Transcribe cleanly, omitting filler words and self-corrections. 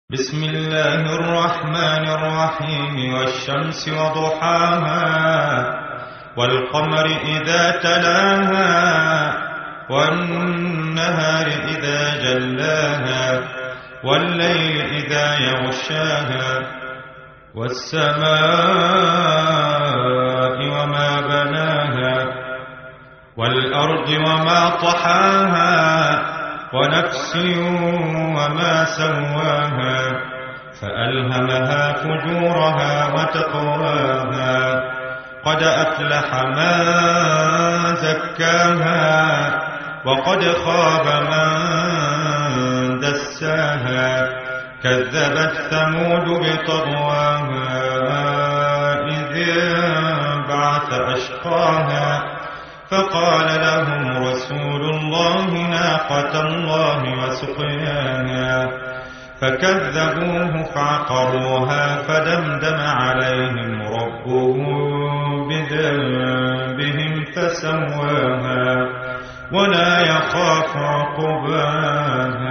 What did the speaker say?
بسم الله الرحمن الرحيم والشمس وضحاها والقمر إذا تلاها والنهار إذا جلاها والليل إذا يغشاها والسماء وما بناها والأرض وما طحاها ونفس وما سواها فألهمها فجورها وتقواها قد أفلح من زكاها وقد خاب من دساها كذبت ثمود بطغواها إذ انبعث أشقاها فقال لهم رسول الله ناقة الله وسقياها فكذبوه فعقروها فدمدم عليهم ربهم بذنبهم فسواها ولا يخاف عقباها